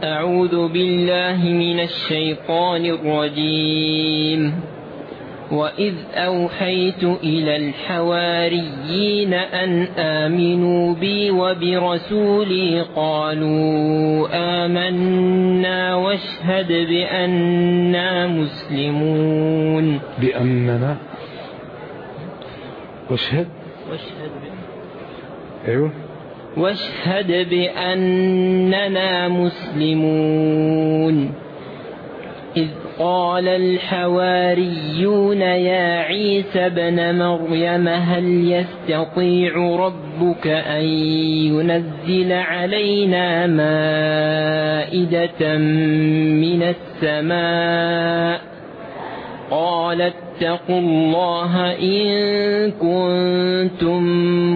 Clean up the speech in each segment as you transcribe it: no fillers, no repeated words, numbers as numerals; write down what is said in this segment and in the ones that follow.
أعوذ بالله من الشيطان الرجيم. وإذ أوحيت إلى الحواريين أن آمنوا بي وبرسولي قالوا آمنا واشهد بأننا مسلمون. بأننا واشهد أيوه واشهد بأننا مسلمون. إذ قال الحواريون يا عيسى ابن مريم هل يستطيع ربك أن ينزل علينا مائدة من السماء؟ قال اتقوا الله إن كنتم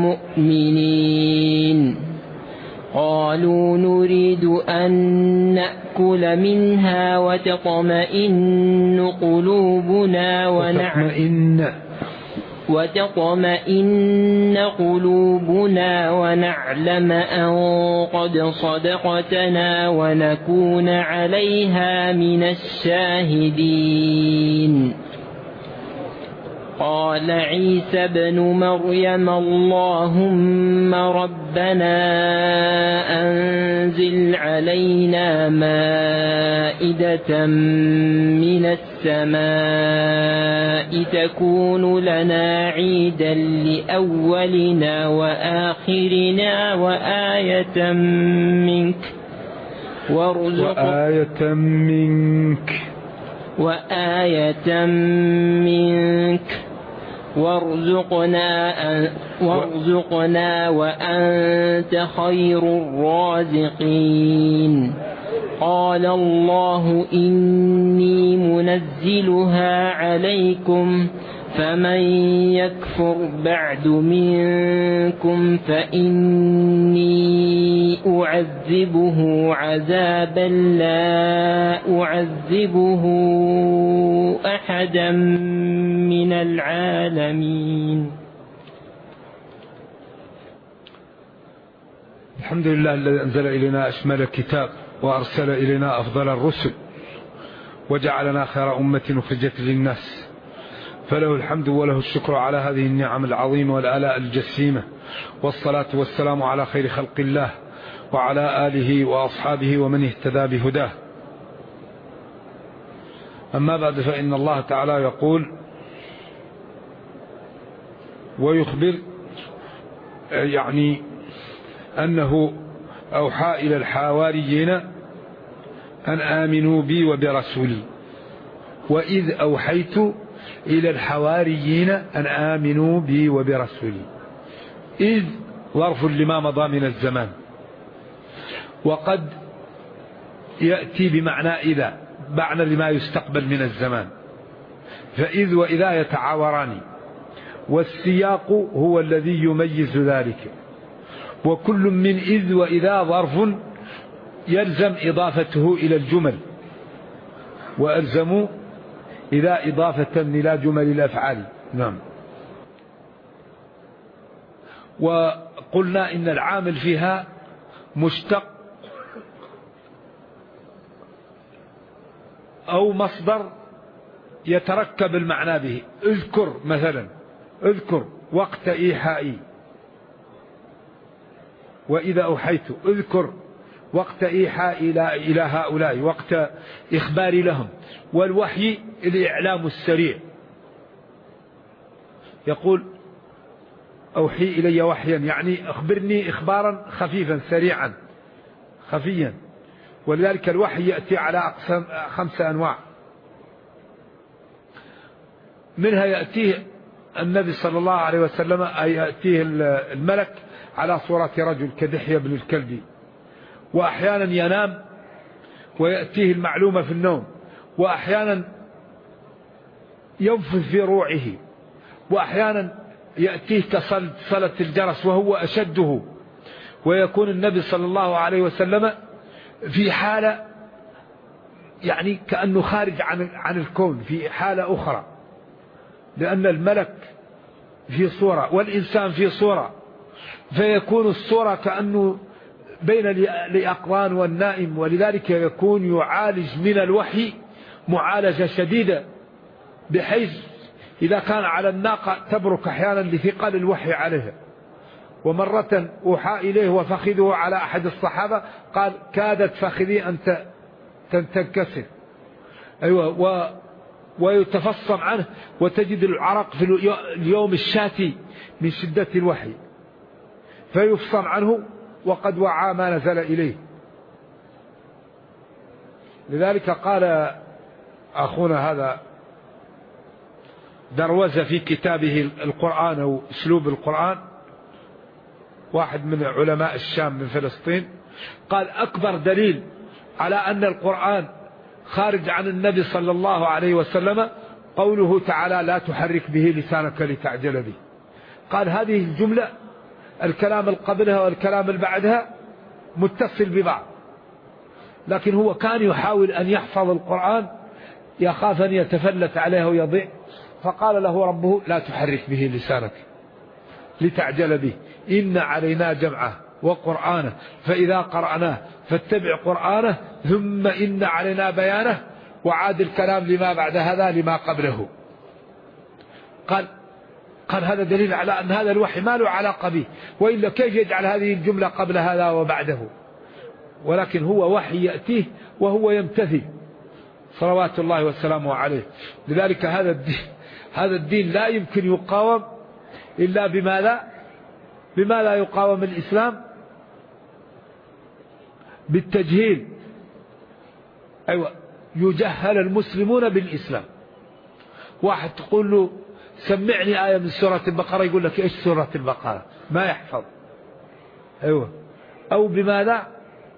مؤمنين. قالوا نريد أن نأكل منها وتطمئن قلوبنا ونعلم أن قد صدقتنا ونكون عليها من الشاهدين. قال عيسى ابن مريم اللهم ربنا أنزل علينا مائدة من السماء تكون لنا عيدا لأولنا وآخرنا وآية منك وارزقنا وأنت خير الرازقين. قال الله إني منزلها عليكم فمن يكفر بعد منكم فإني أعذبه عذابا لا أعذبه أحدا من العالمين. الحمد لله الذي أنزل إلينا أشمل الكتاب وأرسل إلينا أفضل الرسل وجعلنا خير أمة أخرجت للناس، فله الحمد وله الشكر على هذه النعم العظيمة والآلاء الجسيمة، والصلاة والسلام على خير خلق الله وعلى آله وأصحابه ومن اهتدى بهداه. أما بعد، فإن الله تعالى يقول ويخبر يعني أنه أوحى إلى الحواريين أن آمنوا بي وبرسولي. وإذ أوحيت إلى الحواريين أن آمنوا بي وبرسولي. إذ ظرف لما مضى من الزمان، وقد يأتي بمعنى إذا، معنى لما يستقبل من الزمان، فإذ وإذا يتعاوران، والسياق هو الذي يميز ذلك. وكل من إذ وإذا ظرف يلزم إضافته إلى الجمل، وألزموا إذا إضافة إلى جمل الأفعال. نعم. وقلنا إن العامل فيها مشتق أو مصدر يتركب المعنى به. اذكر مثلا، اذكر وقت إيحائي، وإذا أوحيت اذكر وقت إيحائي إلى هؤلاء، وقت إخباري لهم. والوحي الإعلام السريع، يقول أوحي إلي وحيا، يعني أخبرني إخبارا خفيفا سريعا خفيا. ولذلك الوحي يأتي على أقسام 5 أنواع. منها يأتيه النبي صلى الله عليه وسلم، أي يأتيه الملك على صورة رجل كدحية بن الكلب، وأحيانا ينام ويأتيه المعلومة في النوم، وأحيانا ينفذ في روعه، وأحيانا يأتيه كصلة الجرس وهو أشده. ويكون النبي صلى الله عليه وسلم في حالة يعني كأنه خارج عن الكون، في حالة أخرى، لأن الملك في صورة والإنسان في صورة، فيكون الصورة كأنه بين اليقظان والنائم، ولذلك يكون يعالج من الوحي معالجة شديدة، بحيث إذا كان على الناقة تبرك أحيانا لثقل الوحي عليها. ومرة أوحى إليه وفخذه على أحد الصحابة قال كادت فخذي أن تنكسر، أيوة، ويتفصم عنه، وتجد العرق في اليوم الشاتي من شدة الوحي، فيفصم عنه وقد وعى ما نزل إليه. لذلك قال أخونا هذا دروزة في كتابه القرآن أو أسلوب القرآن، واحد من علماء الشام من فلسطين، قال أكبر دليل على أن القرآن خارج عن النبي صلى الله عليه وسلم قوله تعالى لا تحرك به لسانك لتعجل به. قال هذه الجملة الكلام قبلها والكلام بعدها متصل ببعض، لكن هو كان يحاول أن يحفظ القرآن يخاف أن يتفلت عليه ويضيع، فقال له ربه لا تحرك به لسانك لتعجل به، إن علينا جمعه وقرآنه فإذا قرأناه فاتبع قرآنه ثم إن علينا بيانه، وعاد الكلام لما بعد هذا لما قبله. قال هذا دليل على أن هذا الوحي ما له علاقة به، وإلا كيف يجعل هذه الجملة قبل هذا وبعده؟ ولكن هو وحي يأتيه وهو يمتثل صلوات الله وسلامه عليه. لذلك هذا الدين لا يمكن يقاوم إلا بما لا يقاوم الإسلام؟ بالتجهيل. أيوة، يجهل المسلمون بالإسلام. واحد تقول له سمعني آية من سورة البقرة، يقول لك إيش سورة البقرة؟ ما يحفظ. أيوة، أو بماذا؟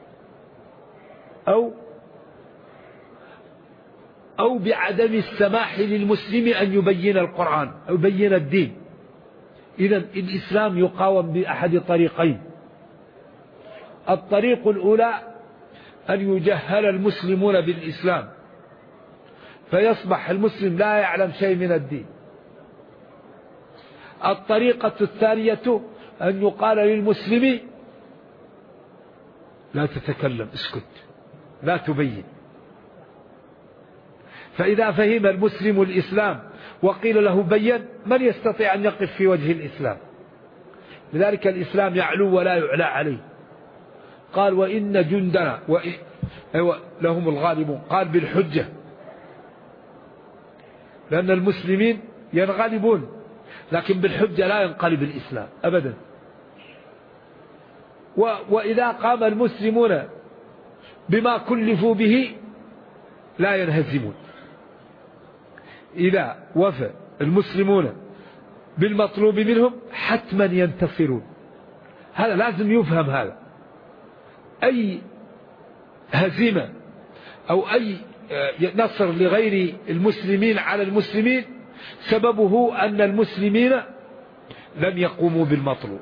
أو بعدم السماح للمسلم أن يبين القرآن أو يبين الدين. إذن الإسلام يقاوم بأحد طريقين: الطريق الأولى أن يجهل المسلمون بالإسلام فيصبح المسلم لا يعلم شيء من الدين. الطريقة الثانية أن يقال للمسلم لا تتكلم، اسكت، لا تبين. فإذا فهم المسلم الإسلام وقيل له بين، من يستطيع أن يقف في وجه الإسلام؟ لذلك الإسلام يعلو ولا يعلى عليه. قال وإن جندنا لهم الغالبون، قال بالحجة، لأن المسلمين ينغلبون، لكن بالحجة لا ينقلب الإسلام أبدا. وإذا قام المسلمون بما كلفوا به لا ينهزمون. إذا وفى المسلمون بالمطلوب منهم حتما ينتصرون. هذا لازم يفهم. هذا أي هزيمة أو أي نصر لغير المسلمين على المسلمين سببه أن المسلمين لم يقوموا بالمطلوب.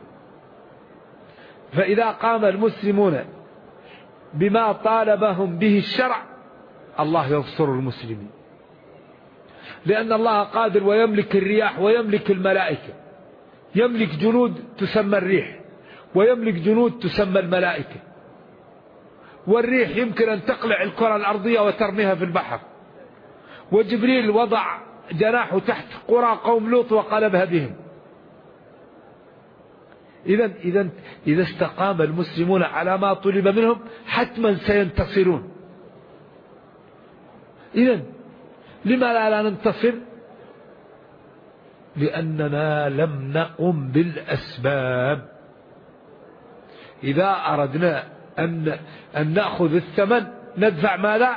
فإذا قام المسلمون بما طالبهم به الشرع الله ينصر المسلمين، لأن الله قادر ويملك الرياح ويملك الملائكة. يملك جنود تسمى الريح، ويملك جنود تسمى الملائكة. والريح يمكن أن تقلع الكرة الأرضية وترميها في البحر، وجبريل وضع جناحه تحت قرى قوم لوط وقلبها بهم. إذا استقام المسلمون على ما طلب منهم حتما سينتصرون. لما لا ننتصر؟ لأننا لم نقم بالأسباب. إذا أردنا أن نأخذ الثمن ندفع ماذا؟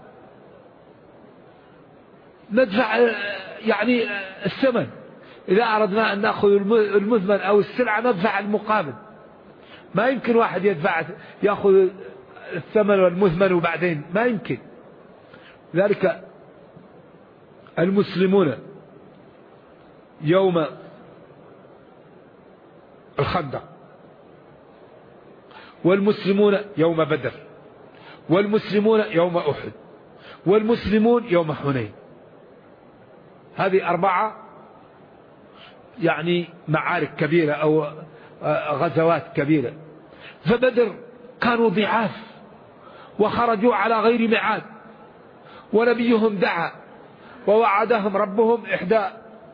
ندفع يعني الثمن. إذا أردنا أن نأخذ المثمن أو السلعة ندفع المقابل. ما يمكن واحد يأخذ الثمن والمثمن وبعدين ما يمكن. ذلك المسلمون يوم الخندق، والمسلمون يوم بدر، والمسلمون يوم أحد، والمسلمون يوم حنين. هذه 4 يعني معارك كبيرة أو غزوات كبيرة. فبدر كانوا ضعاف وخرجوا على غير ميعاد، ونبيهم دعا ووعدهم ربهم إحدى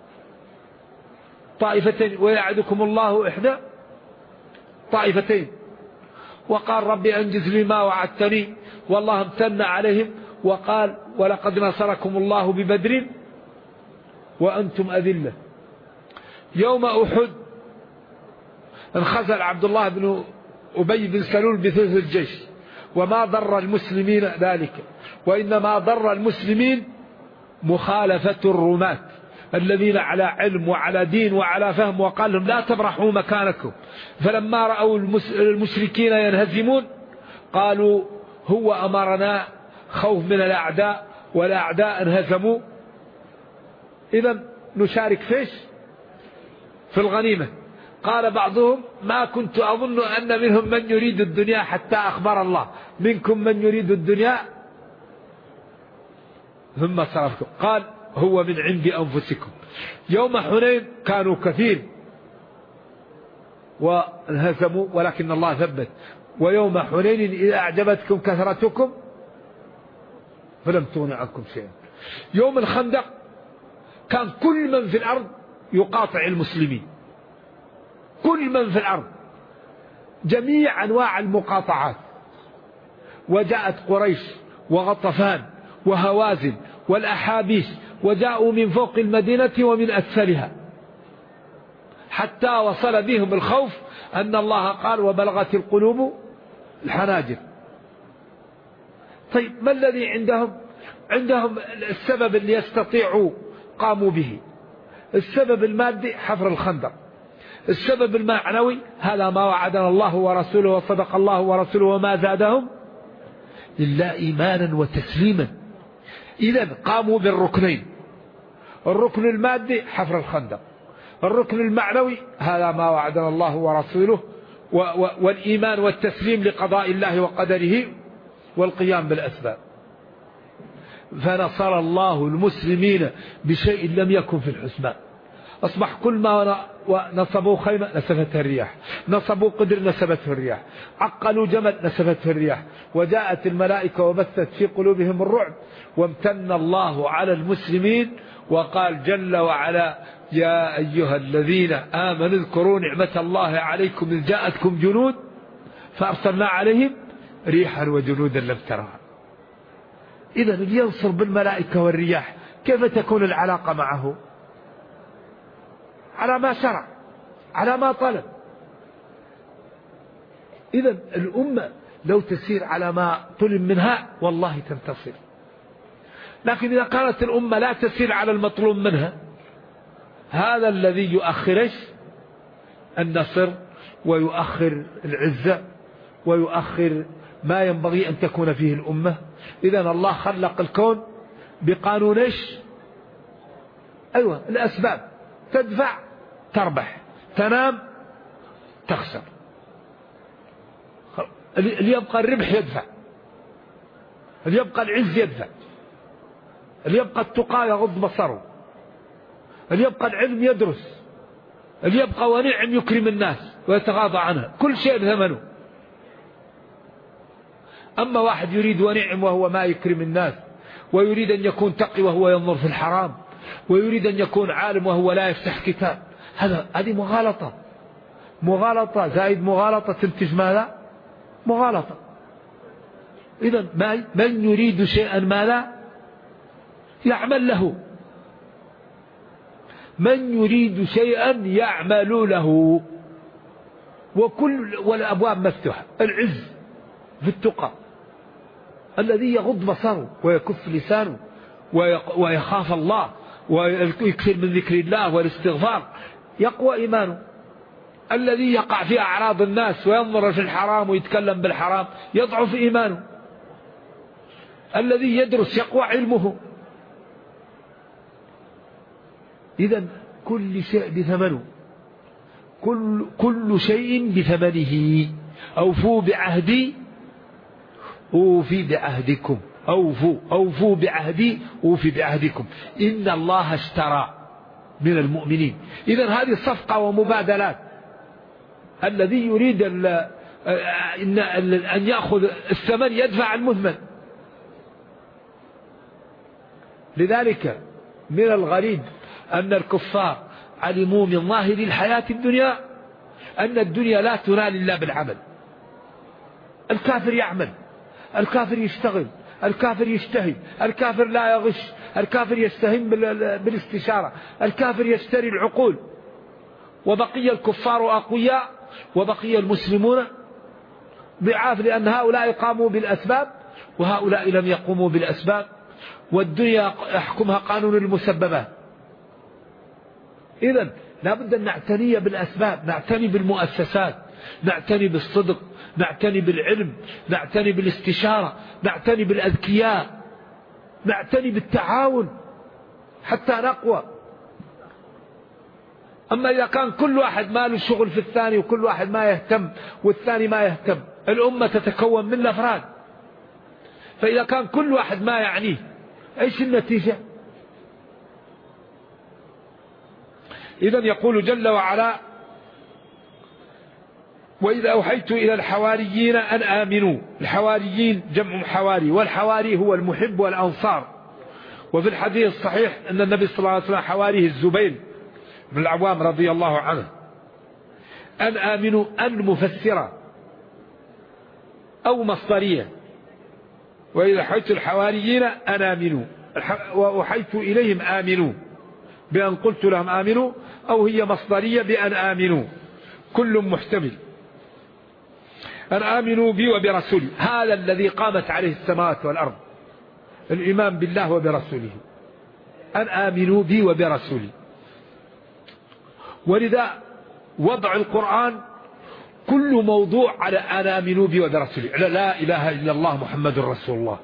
طائفتين، ويعدكم الله إحدى طائفتين، وقال ربي أنجز لي ما وعدتني، والله امتن عليهم وقال ولقد نصركم الله ببدر وأنتم أذلة. يوم أحد انخزل عبد الله بن أبي بن سلول بثلث الجيش، وما ضر المسلمين ذلك، وإنما ضر المسلمين مخالفة الرماة الذين على علم وعلى دين وعلى فهم، وقال لهم لا تبرحوا مكانكم. فلما رأوا المشركين ينهزمون قالوا هو أمرنا خوف من الأعداء والأعداء انهزموا، إذا نشارك فيش في الغنيمة. قال بعضهم ما كنت أظن أن منهم من يريد الدنيا حتى أخبر الله منكم من يريد الدنيا ثم صرفكم، قال هو من عند أنفسكم. يوم حنين كانوا كثير وانهزموا ولكن الله ثبت. ويوم حنين إذا أعجبتكم كثرتكم فلم تغن عنكم شيئا. يوم الخندق كان كل من في الأرض يقاطع المسلمين، كل من في الأرض، جميع أنواع المقاطعات. وجاءت قريش وغطفان وهوازن والأحابيش وجاءوا من فوق المدينة ومن أسفلها، حتى وصل بهم الخوف أن الله قال وبلغت القلوب الحناجر. طيب ما الذي عندهم؟ عندهم السبب اللي يستطيعوا قاموا به، السبب المادي حفر الخندق، السبب المعنوي هذا ما وعدنا الله ورسوله وصدق الله ورسوله وما زادهم إلا إيمانا وتسليما. إذن قاموا بالركنين، الركن المادي حفر الخندق، الركن المعنوي هذا ما وعدنا الله ورسوله والإيمان والتسليم لقضاء الله وقدره والقيام بالأسباب. فنصر الله المسلمين بشيء لم يكن في الحسبان. أصبح كل ما نصبوا خيمة نسفتها الرياح، نصبوا قدر نسبته الرياح، عقلوا جمل نسفته الرياح، وجاءت الملائكة وبثت في قلوبهم الرعب. وامتن الله على المسلمين وقال جل وعلا يا أيها الذين آمنوا اذكروا نعمة الله عليكم إذ جاءتكم جنود فأرسلنا عليهم ريحا وجنودا لم ترها. إذا اللي ينصر بالملائكة والرياح كيف تكون العلاقة معه؟ على ما شرع، على ما طلب. إذا الأمة لو تسير على ما طلب منها والله تنتصر. لكن إذا كانت الأمة لا تسير على المطلوب منها، هذا الذي يؤخر النصر ويؤخر العزة ويؤخر ما ينبغي أن تكون فيه الأمة. إذا الله خلق الكون بقانون أيوة الأسباب، تدفع تربح، تنام تخسر. اللي يبقى الربح يدفع، اللي يبقى العز يدفع، اللي يبقى التقى يغض بصره، اللي يبقى العلم يدرس، اللي يبقى ونعم يكرم الناس ويتغاضى عنها، كل شيء بثمنه. أما واحد يريد ونعم وهو ما يكرم الناس، ويريد أن يكون تقي وهو ينظر في الحرام، ويريد أن يكون عالم وهو لا يفتح كتاب، هذه مغالطة زائد مغالطة تنتج ماذا؟ مغالطة. إذن من يريد شيئا ما لا يعمل له، من يريد شيئا يعمل له، والأبواب مفتوحة. العز في التقى، الذي يغض بصره ويكف لسانه ويخاف الله ويكثر من ذكر الله والاستغفار يقوى إيمانه. الذي يقع في أعراض الناس وينظر في الحرام ويتكلم بالحرام يضعف إيمانه. الذي يدرس يقوى علمه. إذن كل شيء بثمنه، كل شيء بثمنه. أوفوا بعهدي أوفي بعهدكم، أوفوا بعهدي أوفي بعهدكم، إن الله اشترى من المؤمنين. إذن هذه صفقة ومبادلات. الذي يريد أن يأخذ الثمن يدفع المثمن. لذلك من الغريب أن الكفار علموا من ظاهر الحياة الدنيا أن الدنيا لا تنال إلا بالعمل. الكافر يعمل، الكافر يشتغل، الكافر يجتهد، الكافر لا يغش، الكافر يستهين بالاستشارة، الكافر يشتري العقول، وبقي الكفار أقوياء وبقي المسلمون ضعاف، لأن هؤلاء قاموا بالأسباب وهؤلاء لم يقوموا بالأسباب، والدنيا يحكمها قانون المسببات. إذن لا بد أن نعتني بالأسباب، نعتني بالمؤسسات، نعتني بالصدق، نعتني بالعلم، نعتني بالاستشارة، نعتني بالأذكياء، نعتني بالتعاون حتى نقوى. أما إذا كان كل واحد ما له شغل في الثاني وكل واحد ما يهتم والثاني ما يهتم، الأمة تتكون من الأفراد. فإذا كان كل واحد ما يعنيه، إيش النتيجة؟ إذن يقول جل وعلا: وإذا أوحيت إلى الحواريين أن آمنوا. الحواريين جمع حواري، والحواري هو المحب والأنصار. وفي الحديث الصحيح أن النبي صلى الله عليه وسلم حواريه الزبير بن العوام رضي الله عنه. أن آمنوا أن مفسرة أو مصدرية، وإذا أوحيت الحواريين أن آمنوا، وأوحيت إليهم آمنوا بأن قلت لهم آمنوا، أو هي مصدرية بأن آمنوا، كل محتمل. أن آمنوا بي وبرسولي، هذا الذي قامت عليه السماوات والأرض، الإيمان بالله وبرسوله. أن آمنوا بي وبرسولي. ولذا وضع القرآن كل موضوع على أن آمنوا بي وبرسولي، على لا إله إلا الله محمد رسول الله.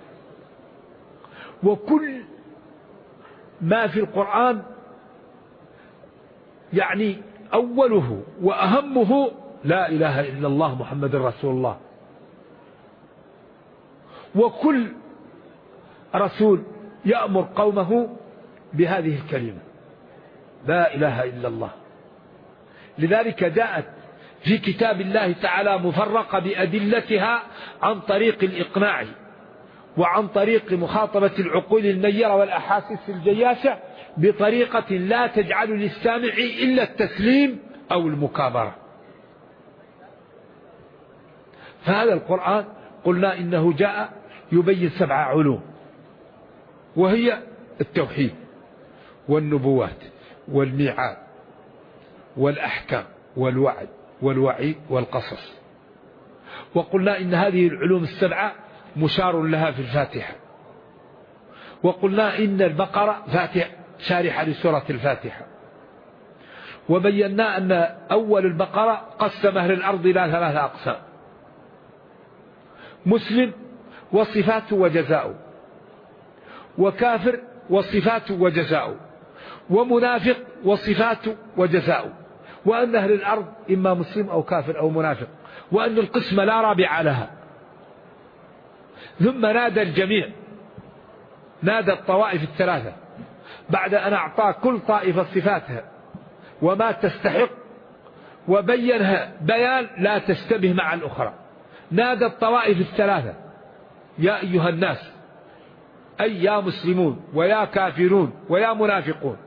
وكل ما في القرآن يعني أوله وأهمه لا إله إلا الله محمد رسول الله. وكل رسول يأمر قومه بهذه الكلمة لا إله إلا الله. لذلك جاءت في كتاب الله تعالى مفرقة بأدلتها عن طريق الإقناع، وعن طريق مخاطبة العقول النيرة والأحاسيس الجياشة، بطريقة لا تجعل للسامع إلا التسليم أو المكابرة. فهذا القرآن قلنا إنه جاء يبين 7 علوم، وهي التوحيد والنبوات والميعاد والأحكام والوعد والوعيد والقصص. وقلنا إن هذه العلوم ال7 مشار لها في الفاتحة. وقلنا إن البقرة فاتحة شارحة لسورة الفاتحة. وبينا أن أول البقرة قسم أهل الأرض إلى 3 أقسام: مسلم وصفاته وجزاؤه، وكافر وصفاته وجزاؤه، ومنافق وصفاته وجزاؤه، وأن أهل الأرض إما مسلم أو كافر أو منافق، وأن القسمة لا رابع لها. ثم نادى الجميع، نادى الطوائف ال3 بعد أن أعطى كل طائفة صفاتها وما تستحق، وبينها بيان لا تشتبه مع الأخرى. نادى الطوائف ال3: يا أيها الناس، أي يا مسلمون ويا كافرون ويا منافقون.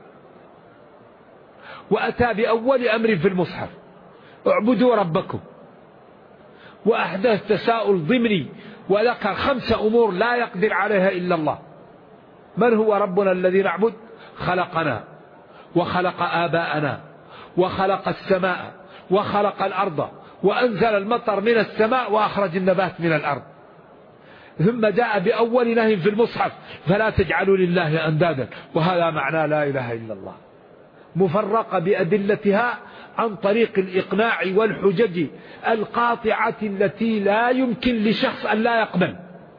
وأتى بأول أمر في المصحف: اعبدوا ربكم. وأحدث تساؤل ضمني وذكر 5 أمور لا يقدر عليها إلا الله. من هو ربنا الذي نعبد؟ خلقنا وخلق آباءنا وخلق السماء وخلق الأرض وأنزل المطر من السماء وأخرج النبات من الأرض. ثم جاء بأول نهي في المصحف: فلا تجعلوا لله أندادا. وهذا معنى لا إله إلا الله، مفرقة بأدلتها عن طريق الإقناع والحجج القاطعة التي لا يمكن لشخص أن لا يقبل.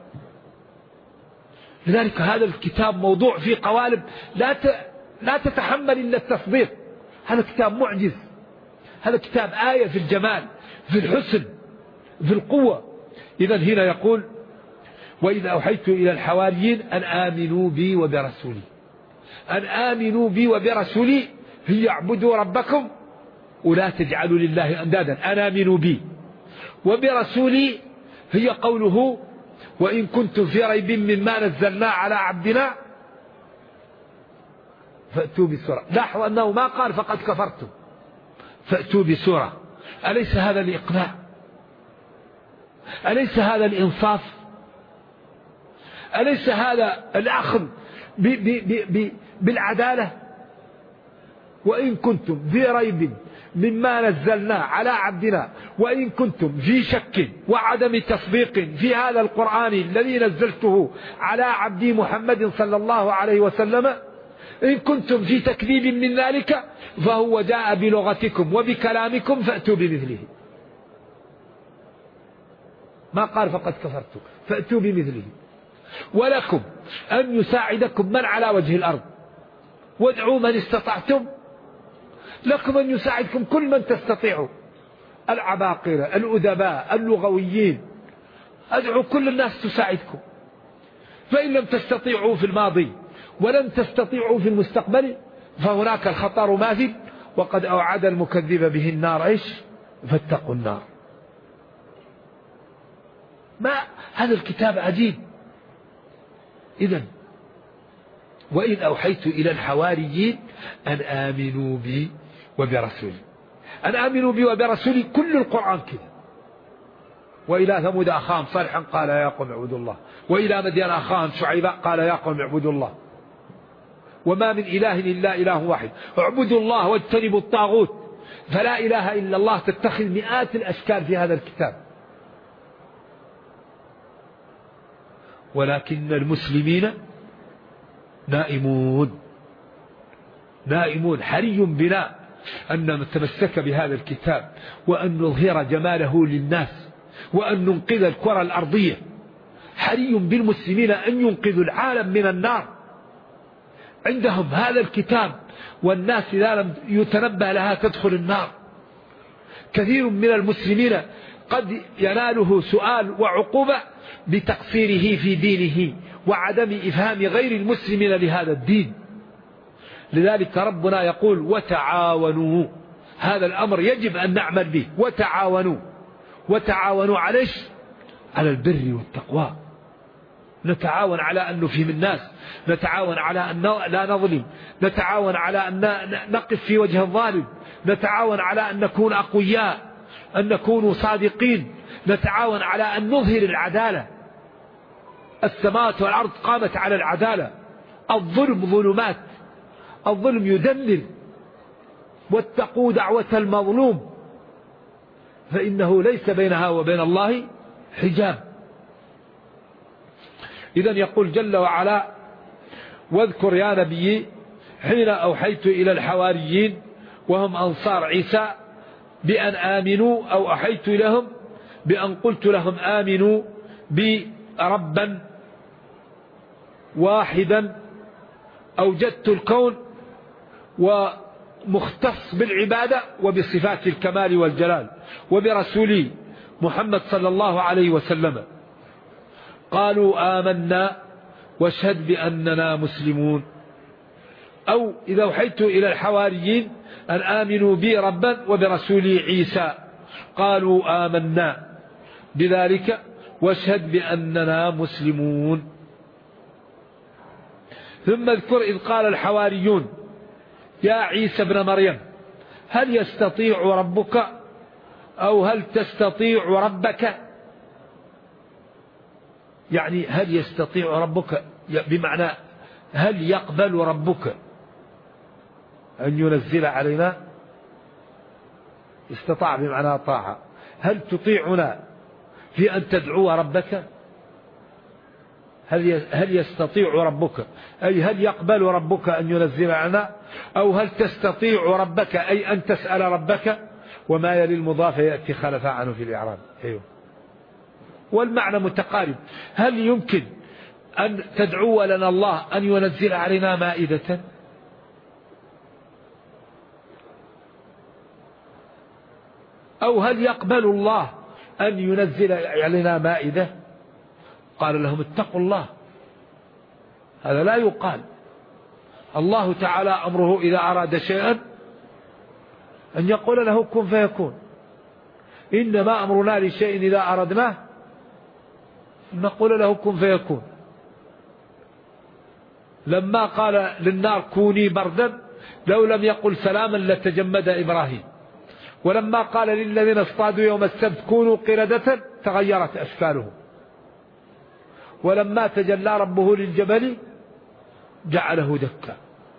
لذلك هذا الكتاب موضوع فيه قوالب لا تتحمل إلا التصديق. هذا كتاب معجز، هذا كتاب آية في الجمال، في الحسن، في القوة. إذن هنا يقول: وإذا أوحيت إلى الحواريين أن آمنوا بي وبرسولي. أن آمنوا بي وبرسولي هي اعبدوا ربكم ولا تجعلوا لله أندادا. أن آمنوا بي، وبرسولي هي قوله وإن كنتم في ريب مما نزلنا على عبدنا فأتوا بسورة. لاحظوا أنه ما قال فقد كفرتم، فأتوا بسورة. أليس هذا الإقناع؟ أليس هذا الإنصاف؟ أليس هذا الأخذ بالعدالة؟ وإن كنتم في ريب مما نزلنا على عبدنا، وإن كنتم في شك وعدم تصديق في هذا القرآن الذي نزلته على عبدي محمد صلى الله عليه وسلم، إن كنتم في تكذيب من ذلك فهو جاء بلغتكم وبكلامكم فأتوا بمثله. ما قال فقد كفرتم، فأتوا بمثله. ولكم أن يساعدكم من على وجه الأرض، وادعوا من استطعتم. لكم أن يساعدكم كل من تستطيعوا، العباقرة، الأدباء، اللغويين، أدعوا كل الناس تساعدكم. فإن لم تستطيعوا في الماضي ولم تستطيعوا في المستقبل فهناك الخطر ماثل، وقد أوعد المكذب به النار إيش؟ فاتقوا النار. ما هذا الكتاب عجيب. إذن وإذ أوحيت إلى الحواريين أن آمنوا بي وبرسولي، أن آمنوا بي وبرسولي. كل القرآن كذا. وإلى ثمود أخاهم صالحا قال يا قوم اعبدوا الله، وإلى مدين أخاهم شعيبا قال يا قوم اعبدوا الله، وما من إله إلا إله واحد، اعبدوا الله واجتنبوا الطاغوت. فلا إله إلا الله تتخذ مئات الأشكال في هذا الكتاب. ولكن المسلمين نائمون. حري بنا أن نتمسك بهذا الكتاب، وأن نظهر جماله للناس، وأن ننقذ الكرة الأرضية. حري بالمسلمين أن ينقذوا العالم من النار. عندهم هذا الكتاب، والناس إذا لم يتنبه لها تدخل النار. كثير من المسلمين قد يناله سؤال وعقوبة بتقصيره في دينه وعدم إفهام غير المسلمين لهذا الدين. لذلك ربنا يقول وتعاونوا. هذا الأمر يجب أن نعمل به. وتعاونوا على على البر والتقوى. نتعاون على أن نفهم الناس، نتعاون على أن لا نظلم، نتعاون على أن نقف في وجه الظالم، نتعاون على أن نكون أقوياء، أن نكون صادقين، نتعاون على أن نظهر العدالة. السماوات والأرض قامت على العدالة. الظلم ظلمات، الظلم يدمر. واتقوا دعوة المظلوم فإنه ليس بينها وبين الله حجاب. إذن يقول جل وعلا واذكر يا نبي حين أوحيت إلى الحواريين وهم أنصار عيسى بأن آمنوا، أو أوحيت لهم بأن قلت لهم آمنوا بربا واحدا أوجدت الكون ومختص بالعبادة وبصفات الكمال والجلال، وبرسولي محمد صلى الله عليه وسلم. قالوا آمنا واشهد بأننا مسلمون. أو إذا أوحيت إلى الحواريين أن آمنوا بي ربا وبرسولي عيسى قالوا آمنا بذلك واشهد بأننا مسلمون. ثم اذكر إذ قال الحواريون يا عيسى ابن مريم هل يستطيع ربك أو هل تستطيع ربك، يعني هل يستطيع ربك بمعنى هل يقبل ربك أن ينزل علينا. استطاع بمعنى طاعة. هل تطيعنا في أن تدعو ربك؟ هل يستطيع ربك أي هل يقبل ربك أن ينزل علينا، أو هل تستطيع ربك أي أن تسأل ربك. وما يلي المضاف يأتي خلف عنه في الإعراب. أيوه. والمعنى متقارب. هل يمكن أن تدعو لنا الله أن ينزل علينا مائدة؟ أو هل يقبل الله أن ينزل علينا مائدة؟ قال لهم اتقوا الله. هذا لا يقال. الله تعالى أمره إذا أراد شيئا أن يقول له كن فيكون. إنما أمرنا لشيء إذا أردناه نقول له كن فيكون. لما قال للنار كوني بردا لو لم يقل سلاما لتجمد إبراهيم. ولما قال للذين اصطادوا يوم السبت كونوا قردة تغيرت أشكالهم. ولما تجلى ربه للجبل جعله دكا.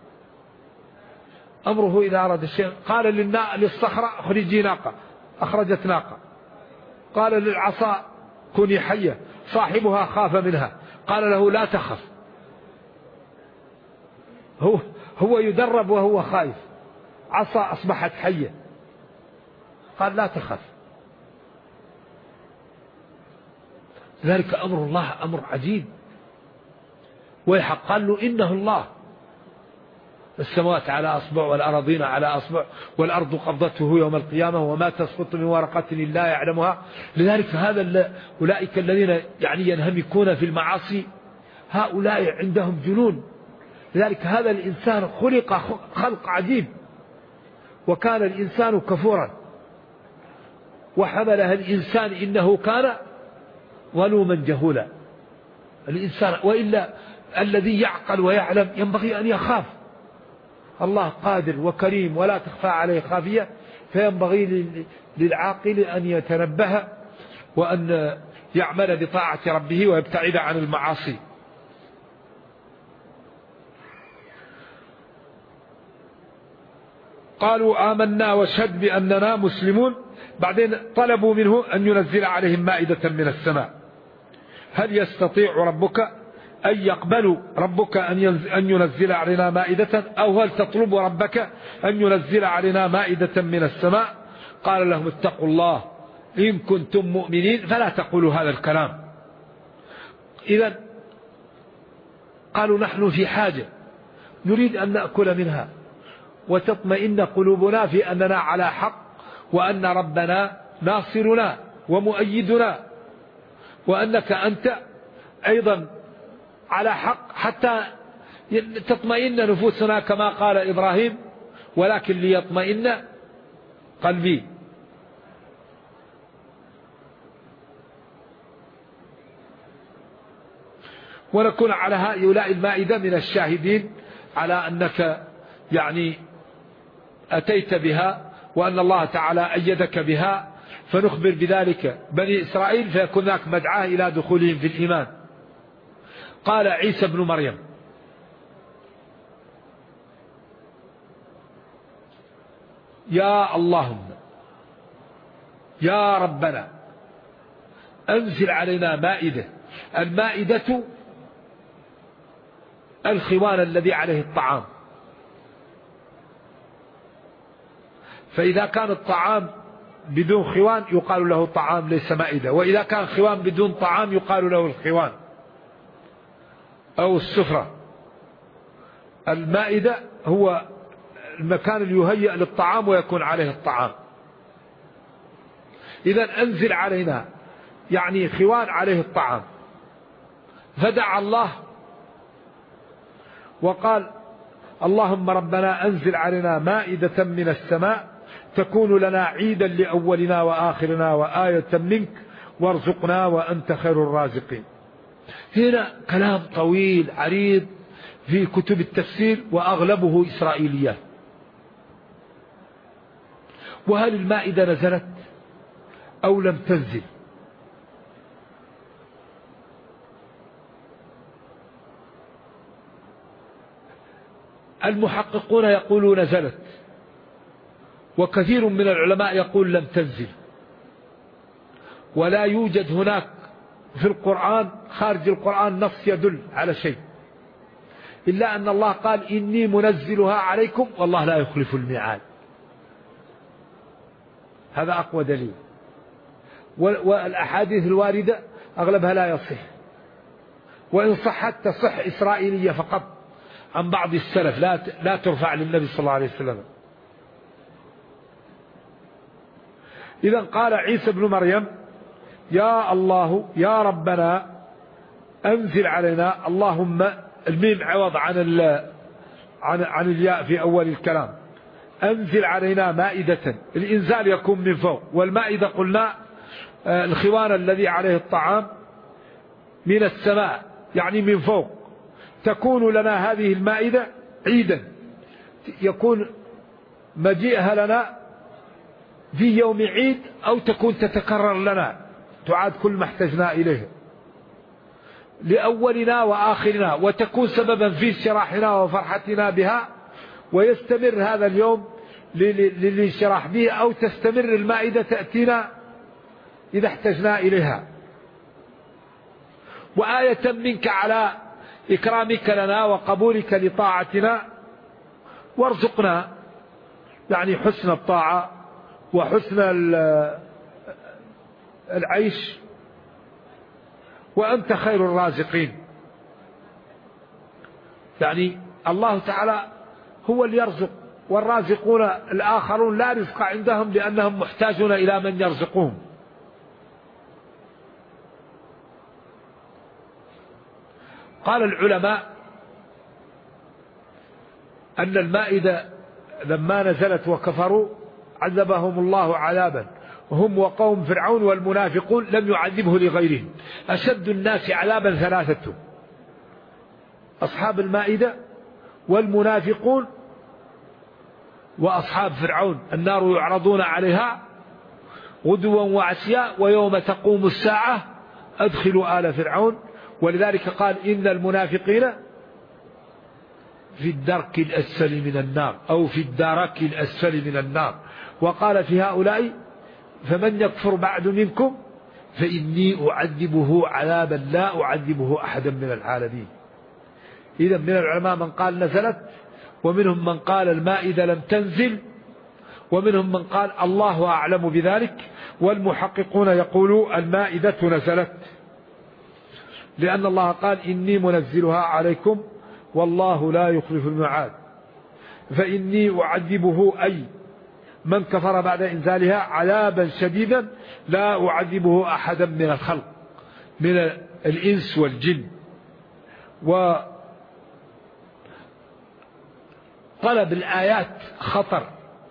أمره إذا أراد الشيء. قال للصخرة اخرجي ناقة أخرجت ناقة. قال للعصا كوني حية صاحبها خاف منها قال له لا تخف. هو يدرب وهو خايف. عصا أصبحت حية قال لا تخف. ذلك أمر الله أمر عجيب. ويحق قال له إنه الله. السماوات على أصبع والأراضين على أصبع والأرض قبضته يوم القيامة وما تسقط من ورقة إلا يعلمها. لذلك أولئك الذين يعني ينهمكون في المعاصي هؤلاء عندهم جنون. لذلك هذا الإنسان خلق خلق عجيب. وكان الإنسان كفورا وحملها الإنسان إنه كان ظلوما جهولا. الإنسان وإلا الذي يعقل ويعلم ينبغي أن يخاف. الله قادر وكريم ولا تخفى عليه خافية. فينبغي للعاقل أن يتنبه وأن يعمل بطاعة ربه ويبتعد عن المعاصي. قالوا آمنا واشهد بأننا مسلمون. بعدين طلبوا منه أن ينزل عليهم مائدة من السماء. هل يستطيع ربك أن يقبل ربك أن ينزل علينا مائدة أو هل تطلب ربك أن ينزل علينا مائدة من السماء؟ قال لهم اتقوا الله إن كنتم مؤمنين فلا تقولوا هذا الكلام. إذن قالوا نحن في حاجة نريد أن نأكل منها وتطمئن قلوبنا في أننا على حق وأن ربنا ناصرنا ومؤيدنا وأنك أنت أيضا على حق حتى تطمئن نفوسنا كما قال إبراهيم ولكن ليطمئن قلبي. ونكون على هؤلاء المائدة من الشاهدين على أنك يعني أتيت بها وأن الله تعالى أيدك بها. فنخبر بذلك بني إسرائيل فيكون هناك مدعاة إلى دخولهم في الإيمان. قال عيسى بن مريم يا اللهم يا ربنا أنزل علينا مائدة. المائدة الخوان الذي عليه الطعام. فإذا كان الطعام بدون خوان يقال له طعام ليس مائدة. وإذا كان خوان بدون طعام يقال له الخوان أو السفرة. المائدة هو المكان اللي يهيأ للطعام ويكون عليه الطعام. إذا أنزل علينا يعني خوان عليه الطعام. فدعا الله وقال اللهم ربنا أنزل علينا مائدة من السماء تكون لنا عيدا لأولنا وآخرنا وآية منك وارزقنا وأنت خير الرازقين. هنا كلام طويل عريض في كتب التفسير وأغلبه إسرائيليات. وهل المائدة نزلت أو لم تنزل؟ المحققون يقولون نزلت وكثير من العلماء يقول لم تنزل. ولا يوجد هناك في القرآن خارج القرآن نص يدل على شيء إلا أن الله قال إني منزلها عليكم والله لا يخلف الميعاد. هذا أقوى دليل. والأحاديث الواردة أغلبها لا يصح وإن صحت تصح إسرائيلية فقط عن بعض السلف لا ترفع للنبي صلى الله عليه وسلم. إذن قال عيسى بن مريم يا الله يا ربنا أنزل علينا. اللهم الميم عوض عن الياء في أول الكلام. أنزل علينا مائدة. الإنزال يكون من فوق، والمائدة قلنا الخوان الذي عليه الطعام من السماء، يعني من فوق. تكون لنا هذه المائدة عيدا، يكون مجيئها لنا في يوم عيد، أو تكون تتكرر لنا، تعاد كل ما احتجنا إليه لأولنا وآخرنا، وتكون سببا في انشراحنا وفرحتنا بها، ويستمر هذا اليوم للانشراح به، أو تستمر المائدة تأتينا إذا احتجنا إليها. وآية منك على إكرامك لنا وقبولك لطاعتنا، وارزقنا يعني حسن الطاعة وحسن العيش، وأنت خير الرازقين. يعني الله تعالى هو اللي يرزق، والرازقون الآخرون لا رزق عندهم لأنهم محتاجون إلى من يرزقهم. قال العلماء أن المائدة لما نزلت وكفروا عذبهم الله عذابا، هم وقوم فرعون والمنافقون لم يعذبه لغيرهم. أشد الناس عذابا ثلاثة: أصحاب المائدة والمنافقون وأصحاب فرعون. النار يعرضون عليها غدوا وعشيا ويوم تقوم الساعة أدخلوا آل فرعون. ولذلك قال إن المنافقين في الدرك الأسفل من النار، أو في الدرك الأسفل من النار. وقال في هؤلاء: فمن يكفر بعد منكم فإني أعذبه عذابا لا أعذبه أحدا من العالمين. إذا من العلماء من قال نزلت، ومنهم من قال المائدة لم تنزل، ومنهم من قال الله أعلم بذلك. والمحققون يقولوا المائدة نزلت، لأن الله قال إني منزلها عليكم والله لا يخلف الميعاد. فإني أعذبه أي من كفر بعد إنزالها عذابا شديدا لا أعذبه أحدا من الخلق من الإنس والجن. وطلب الآيات خطر.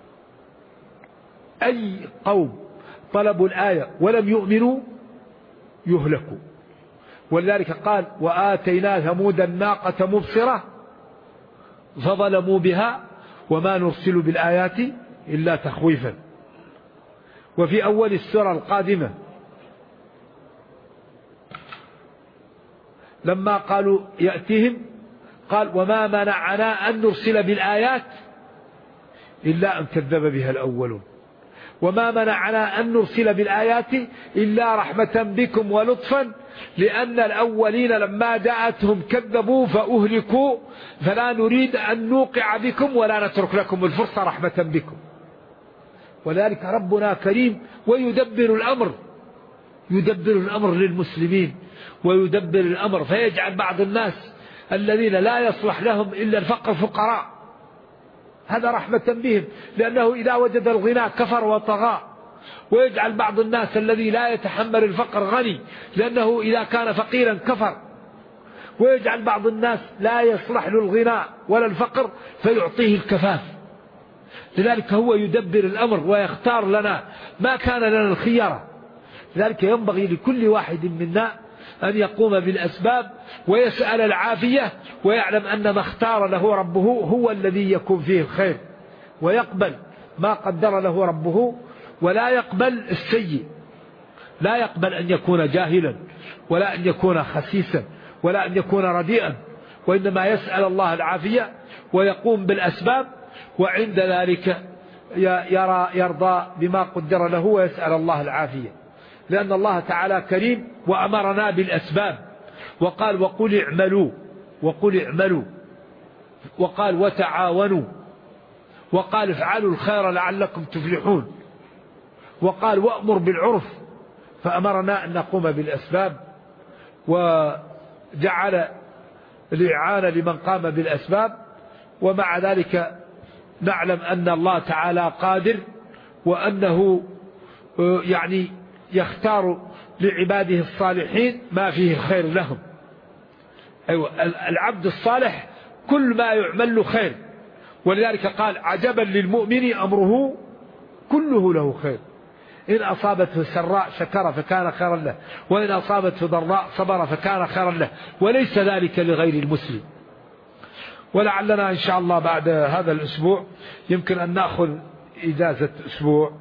أي قوم طلبوا الآية ولم يؤمنوا يهلكوا. ولذلك قال: وآتينا ثمود الناقة مبصرة فظلموا بها وما نرسل بالآيات إلا تخويفا. وفي أول السورة القادمة لما قالوا يأتيهم قال: وما منعنا أن نرسل بالآيات إلا أن كذب بها الأولون، وما منعنا أن نرسل بالآيات إلا رحمة بكم ولطفا، لأن الأولين لما جاءتهم كذبوا فأهلكوا، فلا نريد أن نوقع بكم ولا نترك لكم الفرصة رحمة بكم. ولذلك ربنا كريم ويدبر الأمر، يدبر الأمر للمسلمين، ويدبر الأمر فيجعل بعض الناس الذين لا يصلح لهم إلا الفقر فقراء، هذا رحمة بهم، لأنه إذا وجد الغنى كفر وطغى. ويجعل بعض الناس الذي لا يتحمل الفقر غني، لأنه إذا كان فقيرا كفر. ويجعل بعض الناس لا يصلح له الغنى ولا الفقر فيعطيه الكفاف. لذلك هو يدبر الأمر ويختار لنا ما كان لنا الخيار. لذلك ينبغي لكل واحد منا أن يقوم بالأسباب ويسأل العافية، ويعلم أن ما اختار له ربه هو الذي يكون فيه الخير، ويقبل ما قدر له ربه، ولا يقبل السيء. لا يقبل أن يكون جاهلا، ولا أن يكون خسيسا، ولا أن يكون رديئا، وإنما يسأل الله العافية ويقوم بالأسباب، وعند ذلك يرضى بما قدر له ويسأل الله العافية. لأن الله تعالى كريم وأمرنا بالأسباب، وقال: وقل اعملوا، وقل اعملوا، وقال: وتعاونوا، وقال: افعلوا الخير لعلكم تفلحون، وقال: وأمر بالعرف. فأمرنا أن نقوم بالأسباب، وجعل الإعانة لمن قام بالأسباب. ومع ذلك نعلم أن الله تعالى قادر، وأنه يعني يختار لعباده الصالحين ما فيه خير لهم. أيوة، العبد الصالح كل ما يعمل له خير، ولذلك قال عجبا للمؤمن أمره كله له خير، إن أصابته سراء شكر فكان خيرا له، وإن أصابته ضراء صبر فكان خيرا له، وليس ذلك لغير المسلم. ولعلنا إن شاء الله بعد هذا الأسبوع يمكن أن نأخذ إجازة أسبوع،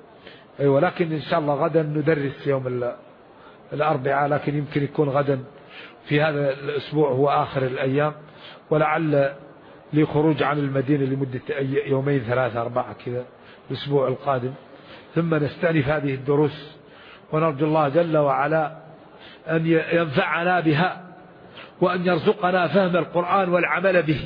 ولكن إن شاء الله غدا ندرس يوم الأربعاء، لكن يمكن يكون غدا في هذا الأسبوع هو آخر الأيام، ولعل لي خروج عن المدينة لمدة يومين 3 4 كذا الأسبوع القادم، ثم نستأنف هذه الدروس، ونرجو الله جل وعلا أن ينفعنا بها، وأن يرزقنا فهم القرآن والعمل به.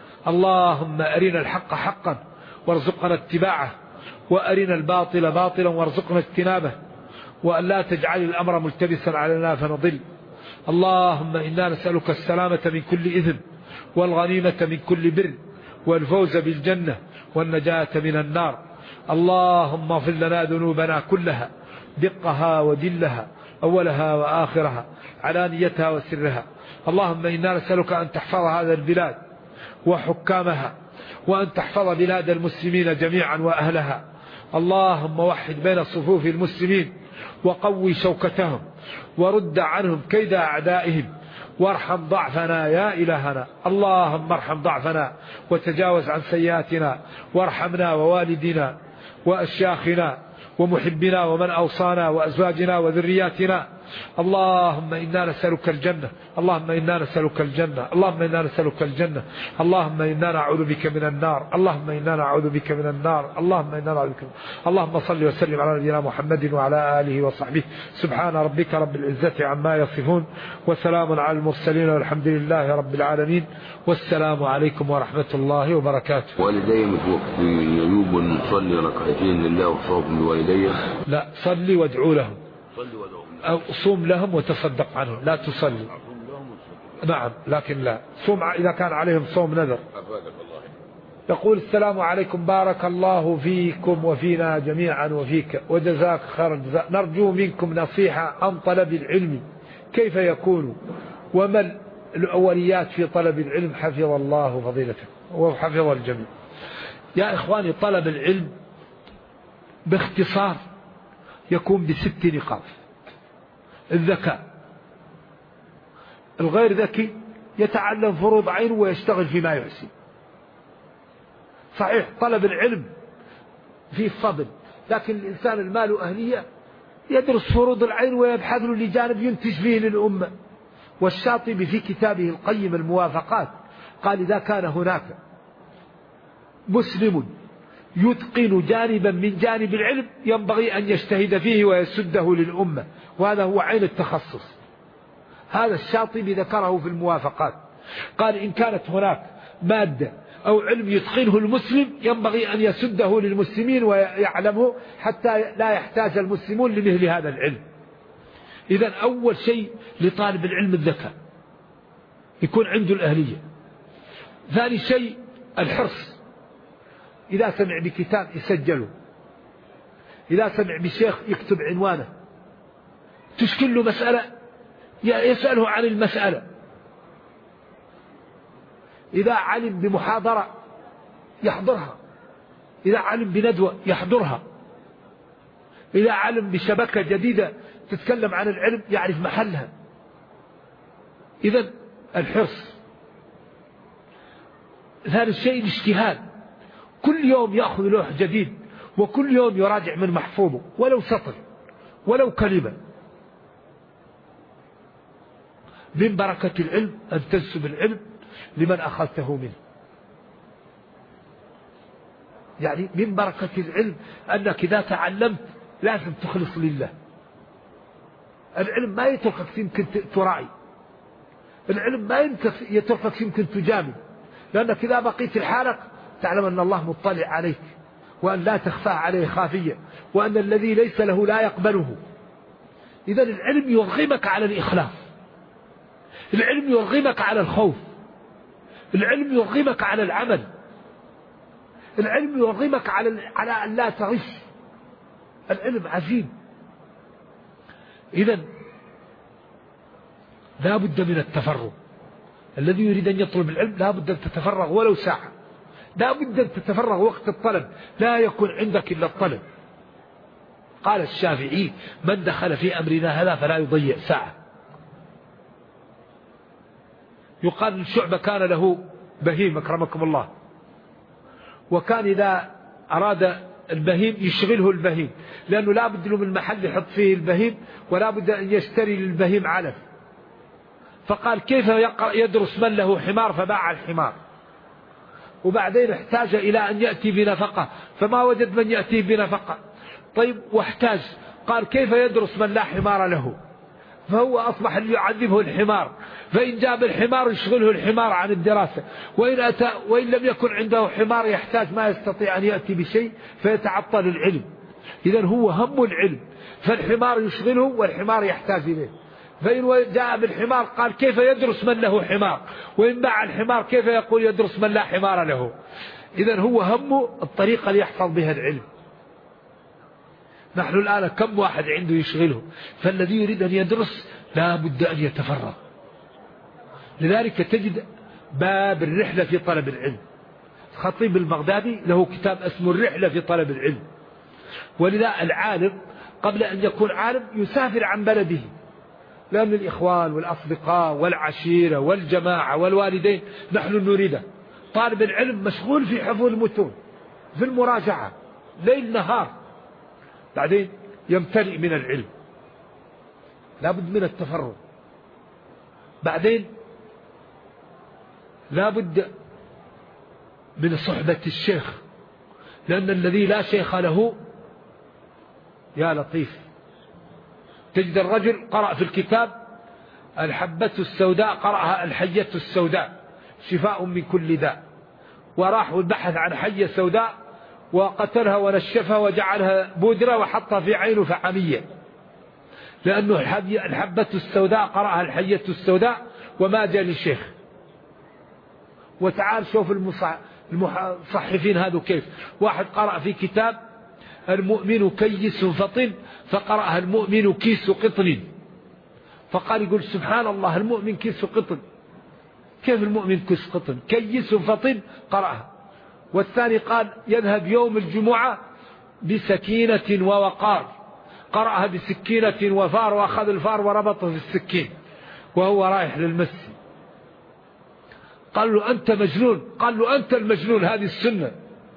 اللهم أرنا الحق حقا وارزقنا اتباعه، وأرنا الباطل باطلا وارزقنا اجتنابه، وأن لا تجعل الأمر ملتبسا علينا فنضل. اللهم إنا نسألك السلامة من كل إثم، والغنيمة من كل بر، والفوز بالجنة، والنجاة من النار. اللهم اغفر لنا ذنوبنا كلها، دقها وجلها، أولها وآخرها، علانيتها وسرها. اللهم إنا نسألك أن تحفظ هذا البلاد وحكامها، وأن تحفظ بلاد المسلمين جميعا وأهلها. اللهم وحد بين صفوف المسلمين، وقوي شوكتهم، ورد عنهم كيد أعدائهم، وارحم ضعفنا يا إلهنا. اللهم ارحم ضعفنا وتجاوز عن سيئاتنا، وارحمنا ووالدنا وأشياخنا ومحبنا ومن أوصانا وأزواجنا وذرياتنا. اللهم إنا نسألك الجنة، اللهم إنا نسألك الجنة، اللهم إنا نسألك الجنة، اللهم إنا نعوذ بك من النار، اللهم إنا نعوذ بك من النار، اللهم إنا نعوذ بك. اللهم صل وسلم على نبينا محمد وعلى آله وصحبه. سبحان ربك رب العزة عما يصفون، وسلام على المرسلين، والحمد لله رب العالمين، والسلام عليكم ورحمة الله وبركاته. والدي يجوب نصلي ركعتين لله وصوم بوالدي؟ لا، صلي وادعو لهم، أو صوم لهم وتصدق عنهم، لا تصلي. نعم، لكن لا صوم إذا كان عليهم صوم نذر. يقول السلام عليكم، بارك الله فيكم وفينا جميعا وفيك وجزاك خير الجزاء. نرجو منكم نصيحة عن طلب العلم، كيف يكون، وما الأوليات في طلب العلم، حفظ الله فضيلته وحفظ الجميع. يا إخواني، طلب العلم باختصار يكون ب6 نقاط. الذكاء، الغير ذكي يتعلم فروض عين ويشتغل فيما يحسن. صحيح طلب العلم فيه فضل، لكن الإنسان المال أهلية يدرس فروض العين ويبحث له لجانب ينتج فيه للأمة. والشاطبي في كتابه القيم الموافقات قال إذا كان هناك مسلم يتقن جانبا من جانب العلم ينبغي أن يجتهد فيه ويسده للأمة، وهذا هو عين التخصص. هذا الشاطبي ذكره في الموافقات، قال إن كانت هناك مادة أو علم يتقنه المسلم ينبغي أن يسده للمسلمين ويعلمه حتى لا يحتاج المسلمون لمثل هذا العلم. إذن أول شيء لطالب العلم الذكاء، يكون عنده الأهلية. ثاني شيء الحرص، إذا سمع بكتاب يسجله، إذا سمع بشيخ يكتب عنوانه، تشكل له مسألة يسأله عن المسألة، إذا علم بمحاضرة يحضرها، إذا علم بندوة يحضرها، إذا علم بشبكة جديدة تتكلم عن العلم يعرف محلها. إذن الحرص. ثالث الشيء الاجتهاد، كل يوم يأخذ لوح جديد، وكل يوم يراجع من محفوظه ولو سطر ولو كلمة. من بركة العلم أن تنسب العلم لمن أخذته منه، يعني من بركة العلم أنك إذا تعلمت لازم تخلص لله. العلم ما يتركك يمكن تراعي، العلم ما يتركك يمكن تجامل، لأنك إذا بقيت لحالك تعلم أن الله مطلع عليك، وأن لا تخفى عليه خافية، وأن الذي ليس له لا يقبله. إذن العلم يرغمك على الإخلاص، العلم يرغمك على الخوف، العلم يرغمك على العمل، العلم يرغمك على أن لا تغش. العلم عزيم. إذن لا بد من التفرغ. الذي يريد أن يطلب العلم لا بد أن تتفرغ ولو ساعة، لا بد أن تتفرغ وقت الطلب، لا يكون عندك إلا الطلب. قال الشافعي: من دخل في أمرنا هذا فلا يضيع ساعة. يقال الشعبة كان له بهيم أكرمكم الله، وكان إذا أراد البهيم يشغله البهيم، لأنه لا بد له من محل يحط فيه البهيم، ولا بد أن يشتري للبهيم علف. فقال: كيف يدرس من له حمار؟ فباع الحمار. وبعدين احتاج إلى أن يأتي بنفقة، فما وجد من يأتي بنفقة. طيب واحتاج، قال: كيف يدرس من لا حمار له؟ فهو أصبح يعذبه الحمار، فإن جاب الحمار يشغله الحمار عن الدراسة، وإن لم يكن عنده حمار يحتاج ما يستطيع أن يأتي بشيء فيتعطل العلم. إذن هو هم العلم، فالحمار يشغله والحمار يحتاج إليه. فإن جاء بالحمار قال: كيف يدرس من له حمار؟ وإن باع الحمار كيف يقول يدرس من لا حمار له؟ إذن هو همه الطريقة اللي يحفظ بها العلم. نحن الآن كم واحد عنده يشغله؟ فالذي يريد أن يدرس لا بد أن يتفرغ. لذلك تجد باب الرحلة في طلب العلم. الخطيب البغدادي له كتاب اسمه الرحلة في طلب العلم. ولذا العالم قبل أن يكون عالم يسافر عن بلده، لأن الإخوان والأصدقاء والعشيرة والجماعة والوالدين نحن نريده. طالب العلم مشغول في حفظ المتون، في المراجعة ليل نهار، بعدين يمتلئ من العلم، لابد من التفرغ. بعدين لابد من صحبة الشيخ، لأن الذي لا شيخ له يا لطيف. تجد الرجل قرأ في الكتاب الحبة السوداء، قرأها الحية السوداء شفاء من كل داء، وراح وبحث عن حية سوداء وقتلها ونشفها وجعلها بودرة وحطها في عينه فحمية، لأنه الحبة السوداء قرأها الحية السوداء وما جاء للشيخ. وتعال شوف المصحفين هذا كيف، واحد قرأ في كتاب المؤمن كيس فطن، فقرأها المؤمن كيس قطن، فقال يقول سبحان الله المؤمن كيس قطن، كيف المؤمن كيس قطن؟ كيس فطن قرأها. والثاني قال يذهب يوم الجمعة بسكينة ووقار، قرأها بسكينة وفار، وأخذ الفار وربطه في السكين وهو رايح للمسجد. قال له أنت مجنون، قال له أنت المجنون، هذه السنة.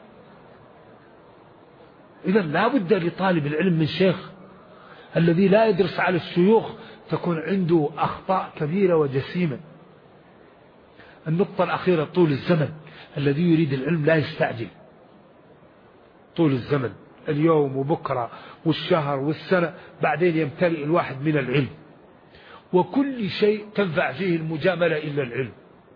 إذن لا بد لطالب العلم من شيخ. الذي لا يدرس على الشيوخ تكون عنده أخطاء كبيرة وجسيمة. النقطة الأخيرة طول الزمن. الذي يريد العلم لا يستعجل. طول الزمن، اليوم وبكرة والشهر والسنة، بعدين يمتلئ الواحد من العلم. وكل شيء تنفع فيه المجاملة إلا العلم.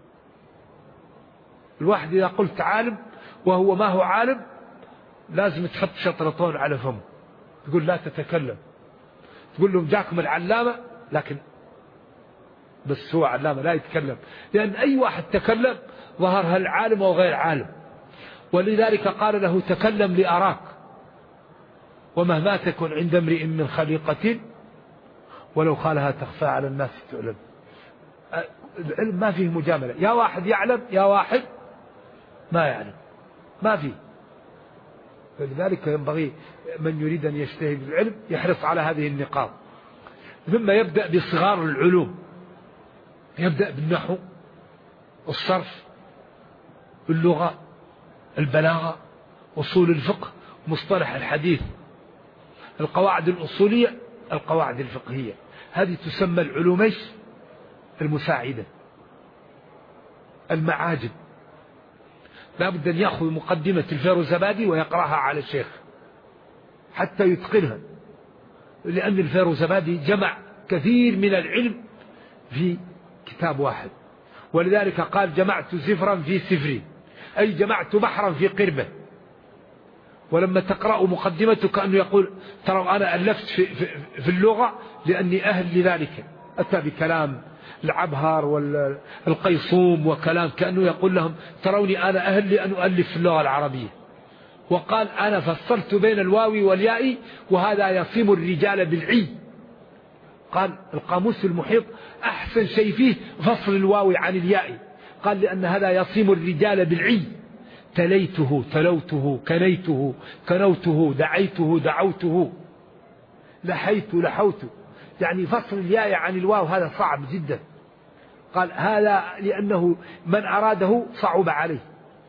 الواحد إذا قلت عالم وهو ما هو عالم لازم تحط شطرطون على فمه، تقول لا تتكلم، تقول لهم جاكم العلامة، لكن بس هو علامة لا يتكلم، لأن أي واحد تكلم ظهر هل عالم أو غير عالم. ولذلك قال له تكلم لأراك، ومهما تكن عند امرئ من خليقة ولو خالها تخفى على الناس تعلم. العلم ما فيه مجاملة، يا واحد يعلم يا واحد ما يعلم، ما فيه. فلذلك ينبغي من يريد أن يجتهد بالعلم يحرص على هذه النقاط. ثم يبدأ بصغار العلوم، يبدأ بالنحو، الصرف، اللغة، البلاغة، أصول الفقه، مصطلح الحديث، القواعد الأصولية، القواعد الفقهية. هذه تسمى العلوم المساعدة. المعاجم لا بد أن يأخذ مقدمة الفيروزبادي ويقرأها على الشيخ حتى يتقنها، لأن الفيروزبادي جمع كثير من العلم في كتاب واحد. ولذلك قال جمعت زفرا في سفري، أي جمعت بحرا في قربة. ولما تقرأ مقدمته كأنه يقول ترى أنا ألفت في اللغة لأني أهل لذلك. أتى بكلام العبهر والقيصوم وكلام كأنه يقول لهم تروني أنا أهل لأن أؤلف في اللغة العربية. وقال أنا فصلت بين الواو والياء وهذا يصيم الرجال بالعي. قال القاموس المحيط أحسن شيء فيه فصل الواو عن الياء، قال لأن هذا يصيم الرجال بالعي، تليته تلوته كنيته كنوته دعيته دعوته لحيت لحوت. يعني فصل الياء عن الواو هذا صعب جدا. قال هذا لأنه من أراده صعب عليه.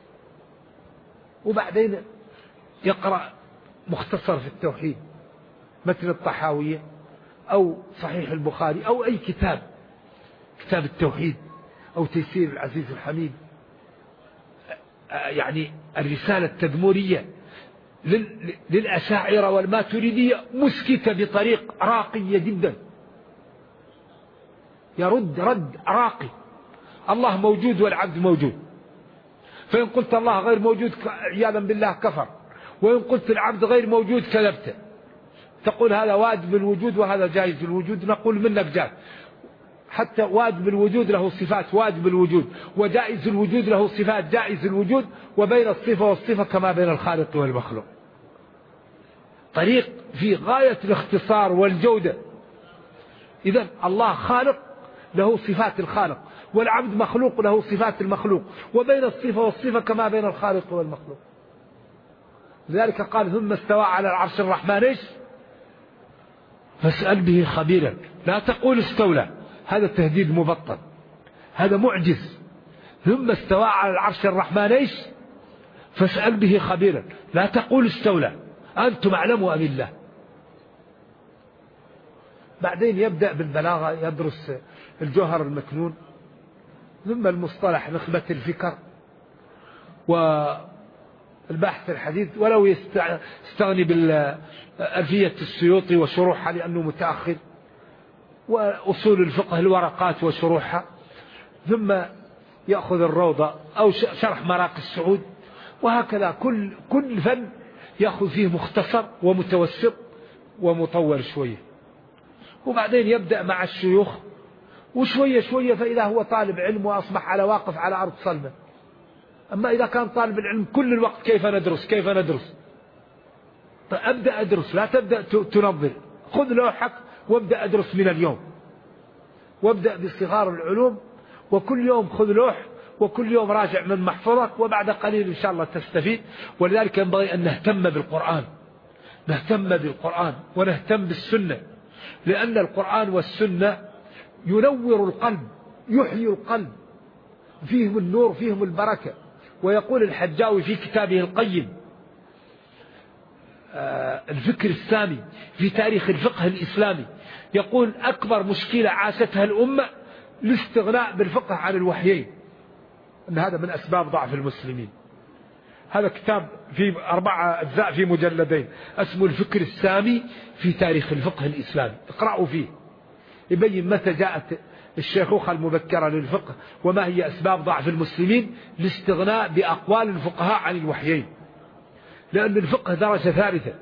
وبعدين يقرأ مختصر في التوحيد مثل الطحاوية أو صحيح البخاري أو أي كتاب التوحيد أو تيسير العزيز الحميد، يعني الرسالة التدمرية للأشاعرة والماتريدية مسكتة بطريق راقية جدا، يرد رد راقي. الله موجود والعبد موجود، فإن قلت الله غير موجود عياذا بالله كفر، وإن قلت العبد غير موجود كذبت. تقول هذا واجب الوجود وهذا جائز الوجود، نقول منك جائز. حتى واجب الوجود له صفات واجب الوجود، وجائز الوجود له صفات جائز الوجود، وبين الصفة والصفة كما بين الخالق والمخلوق. طريق في غاية الاختصار والجودة. إذن الله خالق له صفات الخالق، والعبد مخلوق له صفات المخلوق، وبين الصفة والصفة كما بين الخالق والمخلوق. لذلك قال ثم استوى على العرش الرحمن ايش؟ فاسأل به خبيرا. لا تقول استولى، هذا تهديد مبطل، هذا معجز. ثم استوى على العرش الرحمن ايش؟ فاسأل به خبيرا. لا تقول استولى، أنتم أعلموا أم الله. بعدين يبدأ بالبلاغة، يدرس الجوهر المكنون، ثم المصطلح نخبة الفكر والبحث الحديث، ولو يستغني بالألفية السيوطي وشروحها لأنه متأخر، وأصول الفقه الورقات وشروحها، ثم يأخذ الروضة أو شرح مراقي السعود، وهكذا كل فن يأخذ فيه مختصر ومتوسط ومطول شوية. وبعدين يبدأ مع الشيوخ، وشوية شوية فإذا هو طالب علم وأصبح على واقف على أرض صلبة. أما إذا كان طالب العلم كل الوقت كيف ندرس، فأبدأ أدرس، لا تبدأ تنظر. خذ لوحك وابدأ أدرس من اليوم، وابدأ بصغار العلوم، وكل يوم خذ لوح، وكل يوم راجع من محفظك، وبعد قليل إن شاء الله تستفيد. ولذلك ينبغي أن نهتم بالقرآن ونهتم بالسنة، لأن القرآن والسنة ينور القلب، يحيي القلب، فيهم النور، فيهم البركة. ويقول الحجاوي في كتابه القيم الفكر السامي في تاريخ الفقه الإسلامي، يقول أكبر مشكلة عاشتها الأمة الاستغناء بالفقه عن الوحيين، أن هذا من أسباب ضعف المسلمين. هذا كتاب في 4 أجزاء في مجلدين اسمه الفكر السامي في تاريخ الفقه الإسلامي، اقرأوا فيه، يبين متى جاءت الشيخوخة المبكرة للفقه، وما هي أسباب ضعف المسلمين الاستغناء بأقوال الفقهاء عن الوحيين. لأن الفقه درجة ثالثة،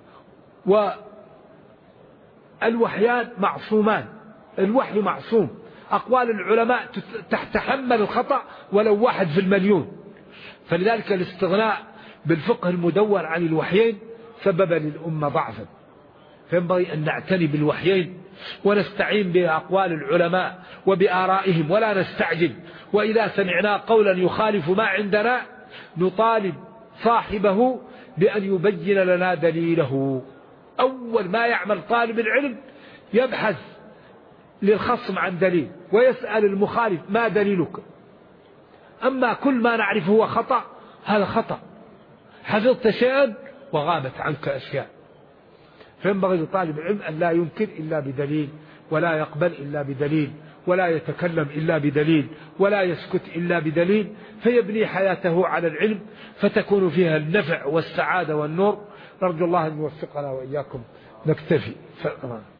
والوحيان معصومان، الوحي معصوم، أقوال العلماء تحمل الخطأ ولو 1 في المليون. فلذلك الاستغناء بالفقه المدون عن الوحيين سبب للأمة ضعفا. فينبغي أن نعتني بالوحيين ونستعين بأقوال العلماء وبآرائهم، ولا نستعجل. وإذا سمعنا قولا يخالف ما عندنا نطالب صاحبه بأن يبين لنا دليله. أول ما يعمل طالب العلم يبحث للخصم عن دليل، ويسأل المخالف ما دليلك. أما كل ما نعرفه هو خطأ، هذا خطأ، حفظت شيئا وغابت عنك أشياء. فينبغي لطالب العلم أن لا ينكر إلا بدليل، ولا يقبل إلا بدليل، ولا يتكلم إلا بدليل، ولا يسكت إلا بدليل، فيبني حياته على العلم، فتكون فيها النفع والسعادة والنور. نرجو الله أن يوفقنا وإياكم. نكتفي.